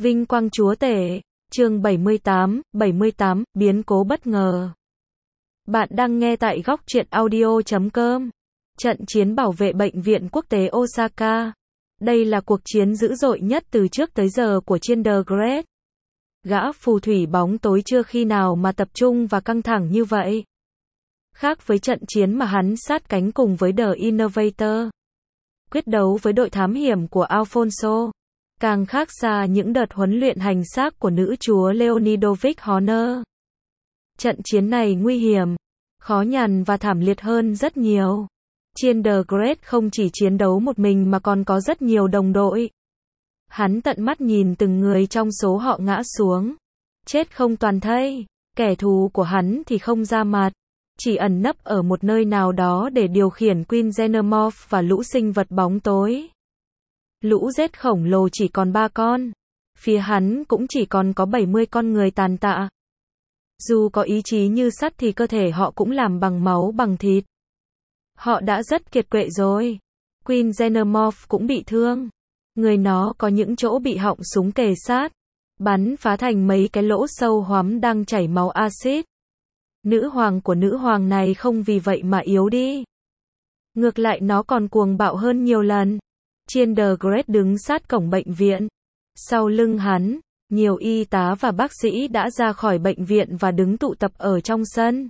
Vinh quang chúa tể, chương 78, biến cố bất ngờ. Bạn đang nghe tại góc truyện audio.com. Trận chiến bảo vệ bệnh viện quốc tế Osaka. Đây là cuộc chiến dữ dội nhất từ trước tới giờ của Chiên-The Great. Gã phù thủy bóng tối chưa khi nào mà tập trung và căng thẳng như vậy. Khác với trận chiến mà hắn sát cánh cùng với The Innovator, quyết đấu với đội thám hiểm của Alfonso, càng khác xa những đợt huấn luyện hành xác của nữ chúa Leonidovic Horner. Trận chiến này nguy hiểm, khó nhằn và thảm liệt hơn rất nhiều. Chiên-The Great không chỉ chiến đấu một mình mà còn có rất nhiều đồng đội. Hắn tận mắt nhìn từng người trong số họ ngã xuống, chết không toàn thây. Kẻ thù của hắn thì không ra mặt, chỉ ẩn nấp ở một nơi nào đó để điều khiển Queen Xenomorph và lũ sinh vật bóng tối. Lũ rết khổng lồ chỉ còn 3 con. Phía hắn cũng chỉ còn có 70 con người tàn tạ. Dù có ý chí như sắt thì cơ thể họ cũng làm bằng máu bằng thịt. Họ đã rất kiệt quệ rồi. Queen Xenomorph cũng bị thương. Người nó có những chỗ bị họng súng kề sát, bắn phá thành mấy cái lỗ sâu hoắm đang chảy máu axit. Nữ hoàng của nữ hoàng này không vì vậy mà yếu đi. Ngược lại nó còn cuồng bạo hơn nhiều lần. Chiên-The Great đứng sát cổng bệnh viện. Sau lưng hắn, nhiều y tá và bác sĩ đã ra khỏi bệnh viện và đứng tụ tập ở trong sân.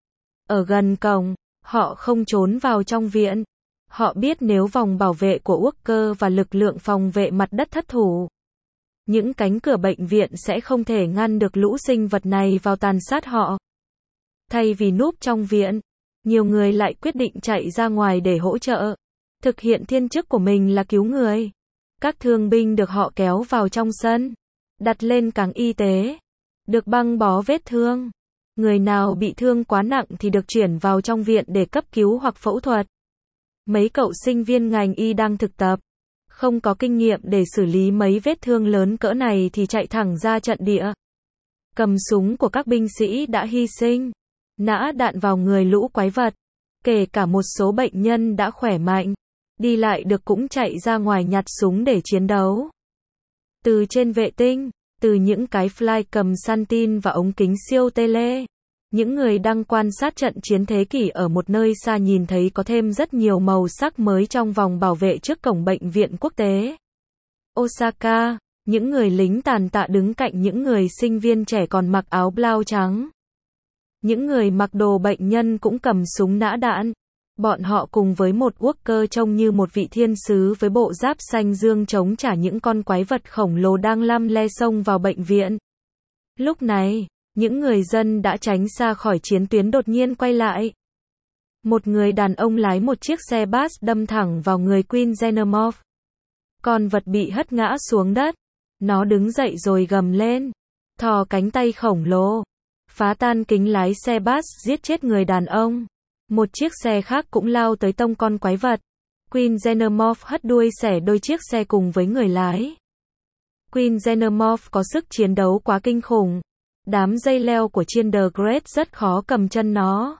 Ở gần cổng, họ không trốn vào trong viện. Họ biết nếu vòng bảo vệ của Walker và lực lượng phòng vệ mặt đất thất thủ, những cánh cửa bệnh viện sẽ không thể ngăn được lũ sinh vật này vào tàn sát họ. Thay vì núp trong viện, nhiều người lại quyết định chạy ra ngoài để hỗ trợ, thực hiện thiên chức của mình là cứu người. Các thương binh được họ kéo vào trong sân, đặt lên cáng y tế, được băng bó vết thương. Người nào bị thương quá nặng thì được chuyển vào trong viện để cấp cứu hoặc phẫu thuật. Mấy cậu sinh viên ngành y đang thực tập, không có kinh nghiệm để xử lý mấy vết thương lớn cỡ này thì chạy thẳng ra trận địa. Cầm súng của các binh sĩ đã hy sinh, nã đạn vào người lũ quái vật. Kể cả một số bệnh nhân đã khỏe mạnh, đi lại được cũng chạy ra ngoài nhặt súng để chiến đấu. Từ trên vệ tinh, từ những cái fly cầm săn tin và ống kính siêu tele, những người đang quan sát trận chiến thế kỷ ở một nơi xa nhìn thấy có thêm rất nhiều màu sắc mới trong vòng bảo vệ trước cổng bệnh viện quốc tế Osaka. Những người lính tàn tạ đứng cạnh những người sinh viên trẻ còn mặc áo blau trắng. Những người mặc đồ bệnh nhân cũng cầm súng nã đạn. Bọn họ cùng với một Walker trông như một vị thiên sứ với bộ giáp xanh dương chống trả những con quái vật khổng lồ đang lăm le xông vào bệnh viện. Lúc này, những người dân đã tránh xa khỏi chiến tuyến đột nhiên quay lại. Một người đàn ông lái một chiếc xe bus đâm thẳng vào người Queen Xenomorph. Con vật bị hất ngã xuống đất. Nó đứng dậy rồi gầm lên, thò cánh tay khổng lồ, phá tan kính lái xe bus, giết chết người đàn ông. Một chiếc xe khác cũng lao tới tông con quái vật. Queen Xenomorph hất đuôi xẻ đôi chiếc xe cùng với người lái. Queen Xenomorph có sức chiến đấu quá kinh khủng. Đám dây leo của Chiên-The Great rất khó cầm chân nó.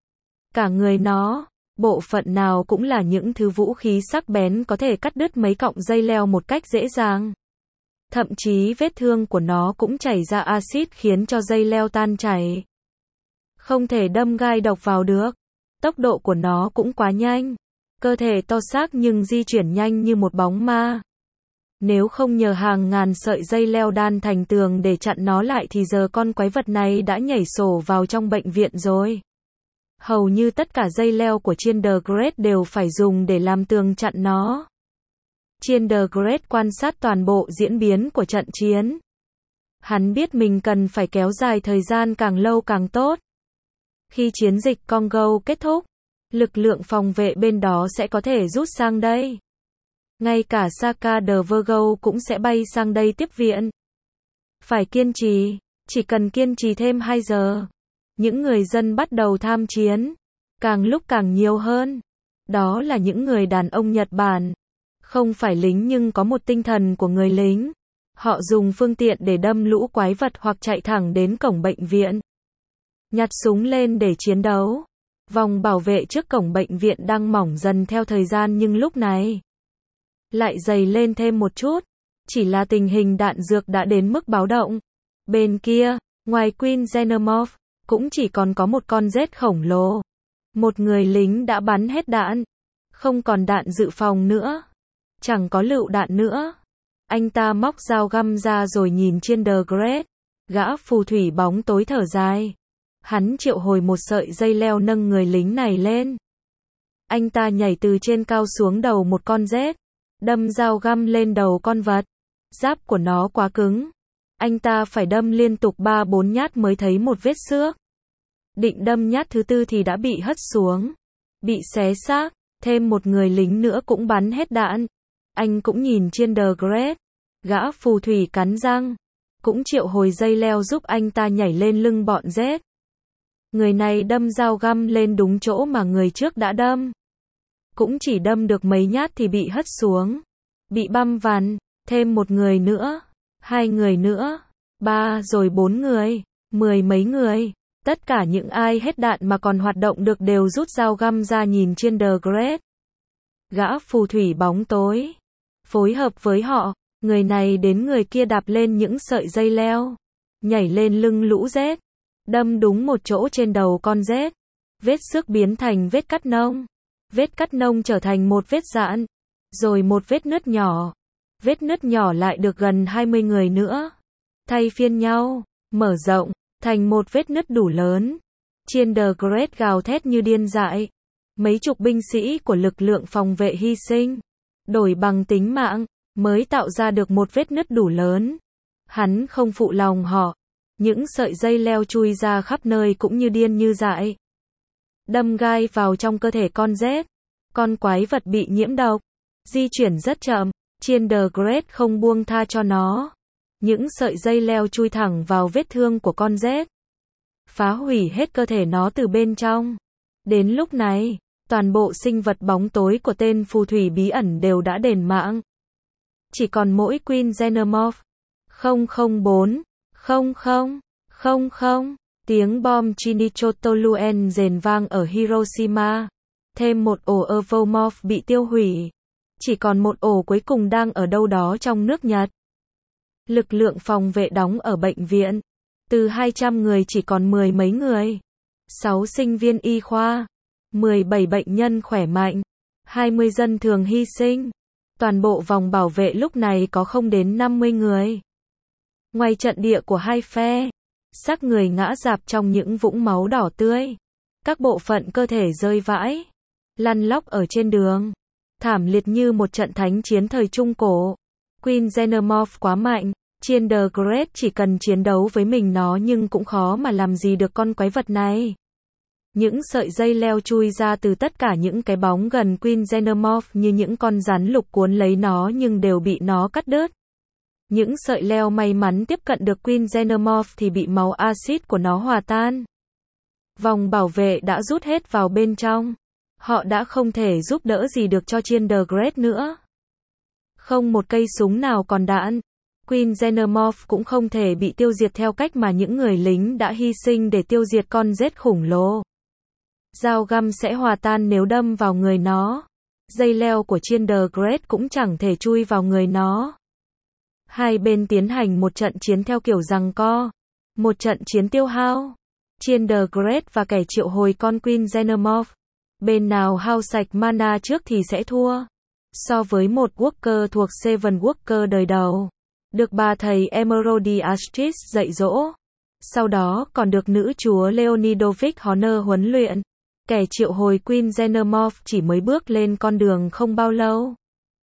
Cả người nó, bộ phận nào cũng là những thứ vũ khí sắc bén có thể cắt đứt mấy cọng dây leo một cách dễ dàng. Thậm chí vết thương của nó cũng chảy ra axit khiến cho dây leo tan chảy. Không thể đâm gai độc vào được. Tốc độ của nó cũng quá nhanh. Cơ thể to xác nhưng di chuyển nhanh như một bóng ma. Nếu không nhờ hàng ngàn sợi dây leo đan thành tường để chặn nó lại thì giờ con quái vật này đã nhảy sổ vào trong bệnh viện rồi. Hầu như tất cả dây leo của Chiên-The Great đều phải dùng để làm tường chặn nó. Chiên-The Great quan sát toàn bộ diễn biến của trận chiến. Hắn biết mình cần phải kéo dài thời gian càng lâu càng tốt. Khi chiến dịch Congo kết thúc, lực lượng phòng vệ bên đó sẽ có thể rút sang đây. Ngay cả Saka the Virgo cũng sẽ bay sang đây tiếp viện. Phải kiên trì, chỉ cần kiên trì thêm 2 giờ. Những người dân bắt đầu tham chiến, càng lúc càng nhiều hơn. Đó là những người đàn ông Nhật Bản. Không phải lính nhưng có một tinh thần của người lính. Họ dùng phương tiện để đâm lũ quái vật hoặc chạy thẳng đến cổng bệnh viện. Nhặt súng lên để chiến đấu. Vòng bảo vệ trước cổng bệnh viện đang mỏng dần theo thời gian nhưng lúc này lại dày lên thêm một chút. Chỉ là tình hình đạn dược đã đến mức báo động. Bên kia, ngoài Queen Xenomorph, cũng chỉ còn có một con rết khổng lồ. Một người lính đã bắn hết đạn. Không còn đạn dự phòng nữa. Chẳng có lựu đạn nữa. Anh ta móc dao găm ra rồi nhìn trên The Great. Gã phù thủy bóng tối thở dài. Hắn triệu hồi một sợi dây leo nâng người lính này lên. Anh ta nhảy từ trên cao xuống đầu một con rết. Đâm dao găm lên đầu con vật. Giáp của nó quá cứng. Anh ta phải đâm liên tục 3-4 nhát mới thấy một vết xước. Định đâm nhát thứ tư thì đã bị hất xuống. Bị xé xác. Thêm một người lính nữa cũng bắn hết đạn. Anh cũng nhìn trên The Great. Gã phù thủy cắn răng. Cũng triệu hồi dây leo giúp anh ta nhảy lên lưng bọn rết. Người này đâm dao găm lên đúng chỗ mà người trước đã đâm. Cũng chỉ đâm được mấy nhát thì bị hất xuống. Bị băm vằn. Thêm một người nữa. 2 người nữa. 3 rồi 4 người. 10 mấy người. Tất cả những ai hết đạn mà còn hoạt động được đều rút dao găm ra nhìn trên The Great. Gã phù thủy bóng tối. Phối hợp với họ. Người này đến người kia đạp lên những sợi dây leo. Nhảy lên lưng lũ rết. Đâm đúng một chỗ trên đầu con rết. Vết xước biến thành vết cắt nông. Vết cắt nông trở thành một vết dạn. Rồi một vết nứt nhỏ. Vết nứt nhỏ lại được gần 20 người nữa. Thay phiên nhau. Mở rộng. Thành một vết nứt đủ lớn. Chiên The Great gào thét như điên dại. Mấy chục binh sĩ của lực lượng phòng vệ hy sinh. Đổi bằng tính mạng. Mới tạo ra được một vết nứt đủ lớn. Hắn không phụ lòng họ. Những sợi dây leo chui ra khắp nơi cũng như điên như dại. Đâm gai vào trong cơ thể con rết. Con quái vật bị nhiễm độc. Di chuyển rất chậm. Chiên The Great không buông tha cho nó. Những sợi dây leo chui thẳng vào vết thương của con rết. Phá hủy hết cơ thể nó từ bên trong. Đến lúc này, toàn bộ sinh vật bóng tối của tên phù thủy bí ẩn đều đã đền mạng. Chỉ còn mỗi Queen Xenomorph. 004, 00, tiếng bom Chinichotoluen rền vang ở Hiroshima. Thêm một ổ Evomorph bị tiêu hủy. Chỉ còn một ổ cuối cùng đang ở đâu đó trong nước Nhật. Lực lượng phòng vệ đóng ở bệnh viện. Từ 200 người chỉ còn 10 mấy người. 6 sinh viên y khoa. 17 bệnh nhân khỏe mạnh. 20 dân thường hy sinh. Toàn bộ vòng bảo vệ lúc này có không đến 50 người. Ngoài trận địa của hai phe, xác người ngã rạp trong những vũng máu đỏ tươi. Các bộ phận cơ thể rơi vãi, lăn lóc ở trên đường. Thảm liệt như một trận thánh chiến thời Trung Cổ. Queen Xenomorph quá mạnh. Chiên The Great chỉ cần chiến đấu với mình nó nhưng cũng khó mà làm gì được con quái vật này. Những sợi dây leo chui ra từ tất cả những cái bóng gần Queen Xenomorph như những con rắn lục cuốn lấy nó nhưng đều bị nó cắt đứt. Những sợi leo may mắn tiếp cận được Queen Xenomorph thì bị máu axit của nó hòa tan. Vòng bảo vệ đã rút hết vào bên trong. Họ đã không thể giúp đỡ gì được cho Chiên The Great nữa. Không một cây súng nào còn đạn. Queen Xenomorph cũng không thể bị tiêu diệt theo cách mà những người lính đã hy sinh để tiêu diệt con rết khủng lồ. Dao găm sẽ hòa tan nếu đâm vào người nó. Dây leo của Chiên The Great cũng chẳng thể chui vào người nó. Hai bên tiến hành một trận chiến theo kiểu giằng co. Một trận chiến tiêu hao. Chiên The Great và kẻ triệu hồi con Queen Xenomorph. Bên nào hao sạch mana trước thì sẽ thua. So với một Walker thuộc Seven Walker đời đầu. Được bà thầy Emeraldi Astris dạy dỗ. Sau đó còn được nữ chúa Leonidovic Honor huấn luyện. Kẻ triệu hồi Queen Xenomorph chỉ mới bước lên con đường không bao lâu.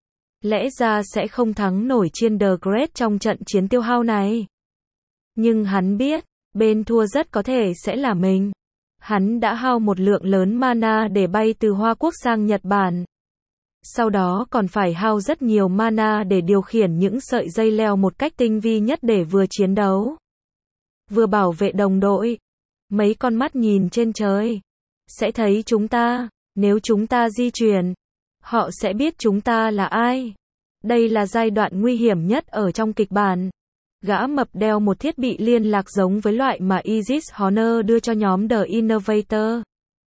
Lẽ ra sẽ không thắng nổi Chiên The Great trong trận chiến tiêu hao này. Nhưng hắn biết, bên thua rất có thể sẽ là mình. Hắn đã hao một lượng lớn mana để bay từ Hoa Quốc sang Nhật Bản. Sau đó còn phải hao rất nhiều mana để điều khiển những sợi dây leo một cách tinh vi nhất để vừa chiến đấu, vừa bảo vệ đồng đội. Mấy con mắt nhìn trên trời. Sẽ thấy chúng ta. Nếu chúng ta di chuyển, họ sẽ biết chúng ta là ai. Đây là giai đoạn nguy hiểm nhất ở trong kịch bản. Gã mập đeo một thiết bị liên lạc giống với loại mà Isis Honor đưa cho nhóm The Innovator.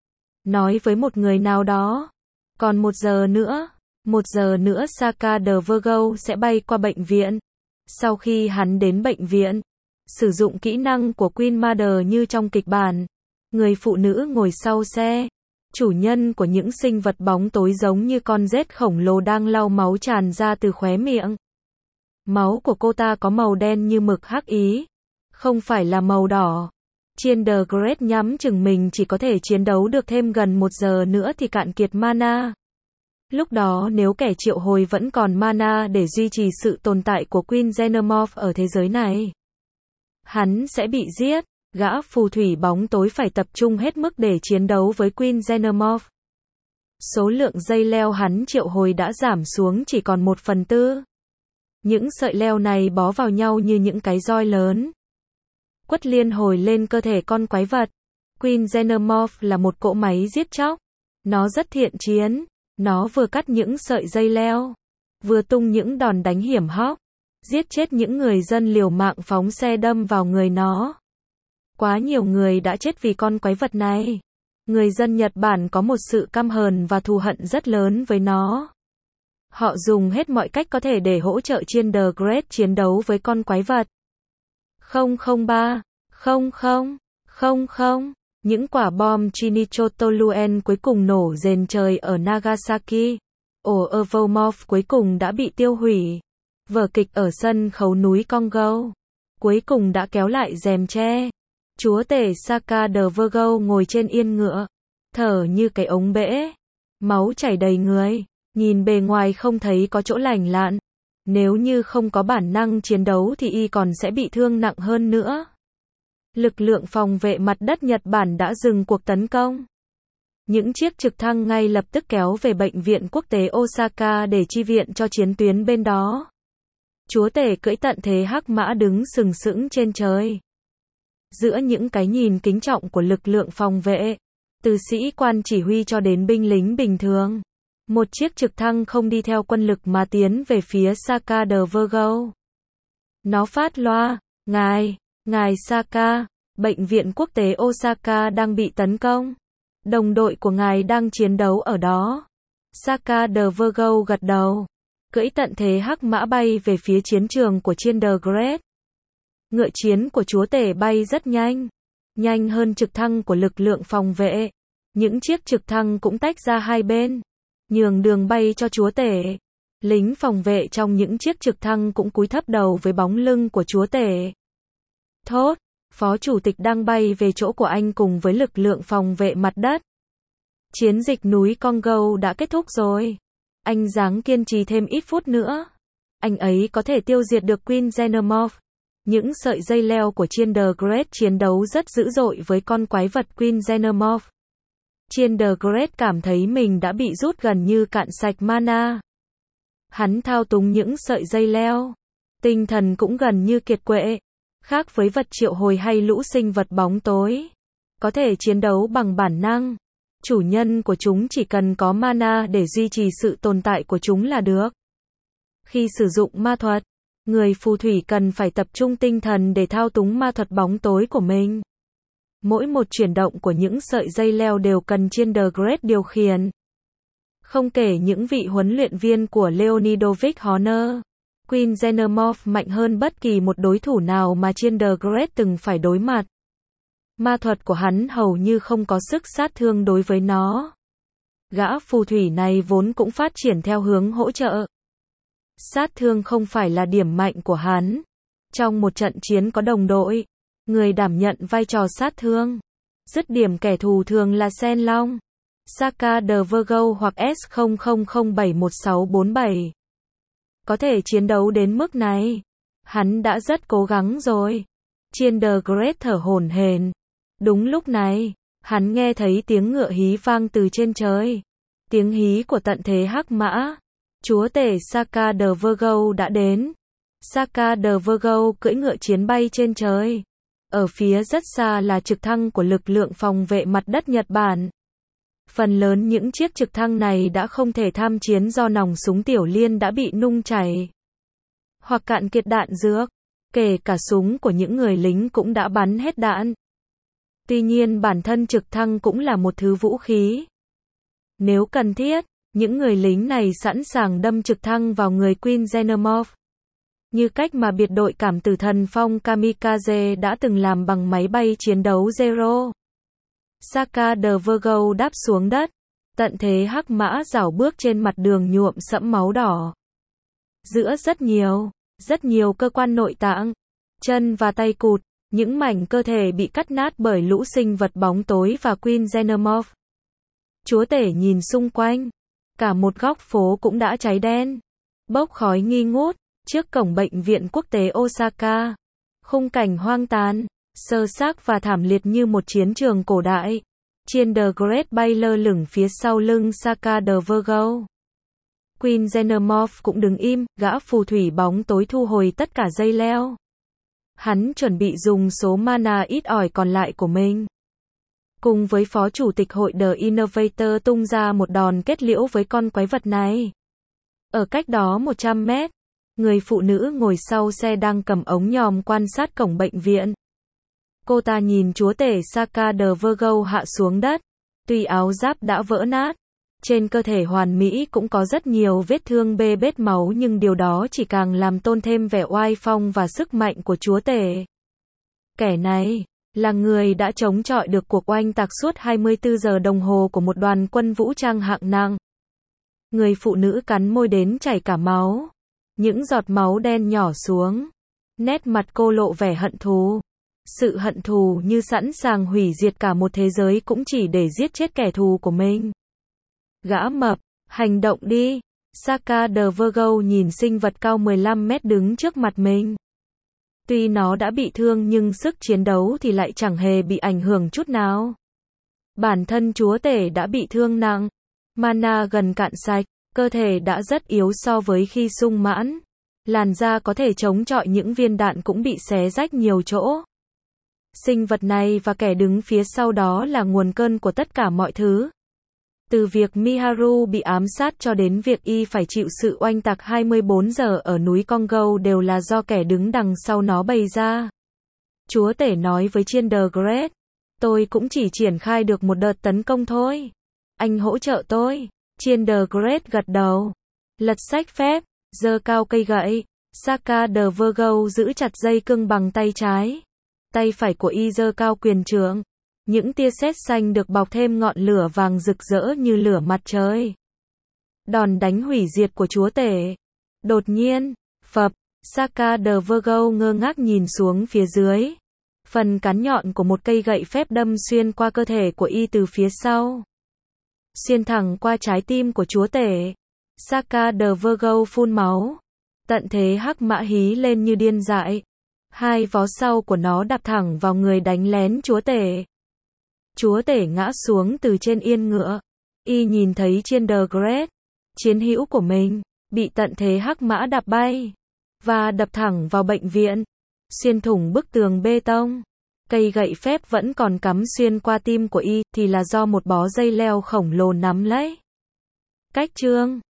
Nói với một người nào đó. Còn 1 giờ nữa. 1 giờ nữa Saka the Virgo sẽ bay qua bệnh viện. Sau khi hắn đến bệnh viện, sử dụng kỹ năng của Queen Mother như trong kịch bản, người phụ nữ ngồi sau xe, chủ nhân của những sinh vật bóng tối giống như con rết khổng lồ đang lau máu tràn ra từ khóe miệng. Máu của cô ta có màu đen như mực hắc ý, không phải là màu đỏ. Chandler nhắm chừng mình chỉ có thể chiến đấu được thêm gần 1 giờ nữa thì cạn kiệt mana. Lúc đó nếu kẻ triệu hồi vẫn còn mana để duy trì sự tồn tại của Queen Xenomorph ở thế giới này, hắn sẽ bị giết. Gã phù thủy bóng tối phải tập trung hết mức để chiến đấu với Queen Xenomorph. Số lượng dây leo hắn triệu hồi đã giảm xuống chỉ còn 1/4. Những sợi leo này bó vào nhau như những cái roi lớn, quất liên hồi lên cơ thể con quái vật. Queen Xenomorph là một cỗ máy giết chóc. Nó rất thiện chiến. Nó vừa cắt những sợi dây leo, vừa tung những đòn đánh hiểm hóc, giết chết những người dân liều mạng phóng xe đâm vào người nó. Quá nhiều người đã chết vì con quái vật này. Người dân Nhật Bản có một sự căm hờn và thù hận rất lớn với nó. Họ dùng hết mọi cách có thể để hỗ trợ Chandler chiến đấu với con quái vật. 003, 00, những quả bom Chinichotoluen cuối cùng nổ rền trời ở Nagasaki. Oervomorph cuối cùng đã bị tiêu hủy. Vở kịch ở sân khấu núi Congo cuối cùng đã kéo lại rèm tre. Chúa tể Saka the Virgo ngồi trên yên ngựa, thở như cái ống bể, máu chảy đầy người, nhìn bề ngoài không thấy có chỗ lành lặn. Nếu như không có bản năng chiến đấu thì y còn sẽ bị thương nặng hơn nữa. Lực lượng phòng vệ mặt đất Nhật Bản đã dừng cuộc tấn công. Những chiếc trực thăng ngay lập tức kéo về bệnh viện quốc tế Osaka để chi viện cho chiến tuyến bên đó. Chúa tể cưỡi tận thế hắc mã đứng sừng sững trên trời. Giữa những cái nhìn kính trọng của lực lượng phòng vệ, từ sĩ quan chỉ huy cho đến binh lính bình thường, một chiếc trực thăng không đi theo quân lực mà tiến về phía Saka the Virgo. Nó phát loa, Ngài Saka, bệnh viện quốc tế Osaka đang bị tấn công. Đồng đội của ngài đang chiến đấu ở đó. Saka the Virgo gật đầu, cưỡi tận thế hắc mã bay về phía chiến trường của Chandler. Ngựa chiến của chúa tể bay rất nhanh, nhanh hơn trực thăng của lực lượng phòng vệ. Những chiếc trực thăng cũng tách ra hai bên, nhường đường bay cho chúa tể. Lính phòng vệ trong những chiếc trực thăng cũng cúi thấp đầu với bóng lưng của chúa tể. Thốt, phó chủ tịch đang bay về chỗ của anh cùng với lực lượng phòng vệ mặt đất. Chiến dịch núi Congo đã kết thúc rồi. Anh ráng kiên trì thêm ít phút nữa. Anh ấy có thể tiêu diệt được Queen Xenomorph. Những sợi dây leo của Chandler chiến đấu rất dữ dội với con quái vật Queen Xenomorph. Chandler cảm thấy mình đã bị rút gần như cạn sạch mana. Hắn thao túng những sợi dây leo. Tinh thần cũng gần như kiệt quệ. Khác với vật triệu hồi hay lũ sinh vật bóng tối, có thể chiến đấu bằng bản năng. Chủ nhân của chúng chỉ cần có mana để duy trì sự tồn tại của chúng là được. Khi sử dụng ma thuật, người phù thủy cần phải tập trung tinh thần để thao túng ma thuật bóng tối của mình. Mỗi một chuyển động của những sợi dây leo đều cần Chandler điều khiển. Không kể những vị huấn luyện viên của Leonidovich Horner, Queen Xenomorph mạnh hơn bất kỳ một đối thủ nào mà Chandler từng phải đối mặt. Ma thuật của hắn hầu như không có sức sát thương đối với nó. Gã phù thủy này vốn cũng phát triển theo hướng hỗ trợ. Sát thương không phải là điểm mạnh của hắn. Trong một trận chiến có đồng đội, người đảm nhận vai trò sát thương. Dứt điểm kẻ thù thường là Sen Long, Saka the Virgo hoặc S00071647. Có thể chiến đấu đến mức này, hắn đã rất cố gắng rồi. Chandler thở hổn hển. Đúng lúc này, hắn nghe thấy tiếng ngựa hí vang từ trên trời. Tiếng hí của tận thế hắc mã. Chúa tể Saka the Virgo đã đến. Saka the Virgo cưỡi ngựa chiến bay trên trời. Ở phía rất xa là trực thăng của lực lượng phòng vệ mặt đất Nhật Bản. Phần lớn những chiếc trực thăng này đã không thể tham chiến do nòng súng tiểu liên đã bị nung chảy hoặc cạn kiệt đạn dược. Kể cả súng của những người lính cũng đã bắn hết đạn. Tuy nhiên bản thân trực thăng cũng là một thứ vũ khí. Nếu cần thiết, những người lính này sẵn sàng đâm trực thăng vào người Queen Xenomorph. như cách mà biệt đội cảm tử thần phong Kamikaze đã từng làm bằng máy bay chiến đấu Zero. Saka the Virgo đáp xuống đất. Tận thế hắc mã rảo bước trên mặt đường nhuộm sẫm máu đỏ. Giữa rất nhiều cơ quan nội tạng, chân và tay cụt, những mảnh cơ thể bị cắt nát bởi lũ sinh vật bóng tối và Queen Xenomorph. Chúa tể nhìn xung quanh. Cả một góc phố cũng đã cháy đen. Bốc khói nghi ngút, trước cổng bệnh viện quốc tế Osaka. Khung cảnh hoang tàn, sơ xác và thảm liệt như một chiến trường cổ đại. Chiên the Great bay lơ lửng phía sau lưng Saka the Virgo. Queen Xenomorph cũng đứng im, gã phù thủy bóng tối thu hồi tất cả dây leo. Hắn chuẩn bị dùng số mana ít ỏi còn lại của mình. Cùng với phó chủ tịch hội The Innovator tung ra một đòn kết liễu với con quái vật này. Ở cách đó 100 mét, người phụ nữ ngồi sau xe đang cầm ống nhòm quan sát cổng bệnh viện. Cô ta nhìn chúa tể Saka the Virgo hạ xuống đất. Tuy áo giáp đã vỡ nát, trên cơ thể hoàn mỹ cũng có rất nhiều vết thương bê bết máu, nhưng điều đó chỉ càng làm tôn thêm vẻ oai phong và sức mạnh của chúa tể. Kẻ này là người đã chống chọi được cuộc oanh tạc suốt 24 giờ đồng hồ của một đoàn quân vũ trang hạng nặng. Người phụ nữ cắn môi đến chảy cả máu. Những giọt máu đen nhỏ xuống. Nét mặt cô lộ vẻ hận thù. Sự hận thù như sẵn sàng hủy diệt cả một thế giới cũng chỉ để giết chết kẻ thù của mình. Gã mập, hành động đi. Saka the Virgo nhìn sinh vật cao 15 mét đứng trước mặt mình. Tuy nó đã bị thương nhưng sức chiến đấu thì lại chẳng hề bị ảnh hưởng chút nào. Bản thân chúa tể đã bị thương nặng. Mana gần cạn sạch, cơ thể đã rất yếu so với khi sung mãn. Làn da có thể chống chọi những viên đạn cũng bị xé rách nhiều chỗ. Sinh vật này và kẻ đứng phía sau đó là nguồn cơn của tất cả mọi thứ. Từ việc Miharu bị ám sát cho đến việc y phải chịu sự oanh tạc 24 giờ ở núi Congo đều là do kẻ đứng đằng sau nó bày ra. Chúa tể nói với Chiên the Great. Tôi cũng chỉ triển khai được một đợt tấn công thôi. Anh hỗ trợ tôi. Chiên the Great gật đầu. Lật sách phép, giơ cao cây gậy. Saka the Virgo giữ chặt dây cương bằng tay trái. Tay phải của y giơ cao quyền trượng. Những tia sét xanh được bọc thêm ngọn lửa vàng rực rỡ như lửa mặt trời. Đòn đánh hủy diệt của chúa tể. Đột nhiên, phập, Saka the Virgo ngơ ngác nhìn xuống phía dưới. Phần cán nhọn của một cây gậy phép đâm xuyên qua cơ thể của y từ phía sau. Xuyên thẳng qua trái tim của chúa tể. Saka the Virgo phun máu. Tận thế hắc mã hí lên như điên dại. Hai vó sau của nó đạp thẳng vào người đánh lén chúa tể. Chúa tể ngã xuống từ trên yên ngựa. Y nhìn thấy Chiên the Great, chiến hữu của mình, bị tận thế hắc mã đạp bay. Và đập thẳng vào bệnh viện. Xuyên thủng bức tường bê tông. Cây gậy phép vẫn còn cắm xuyên qua tim của y, thì là do một bó dây leo khổng lồ nắm lấy. Cách chương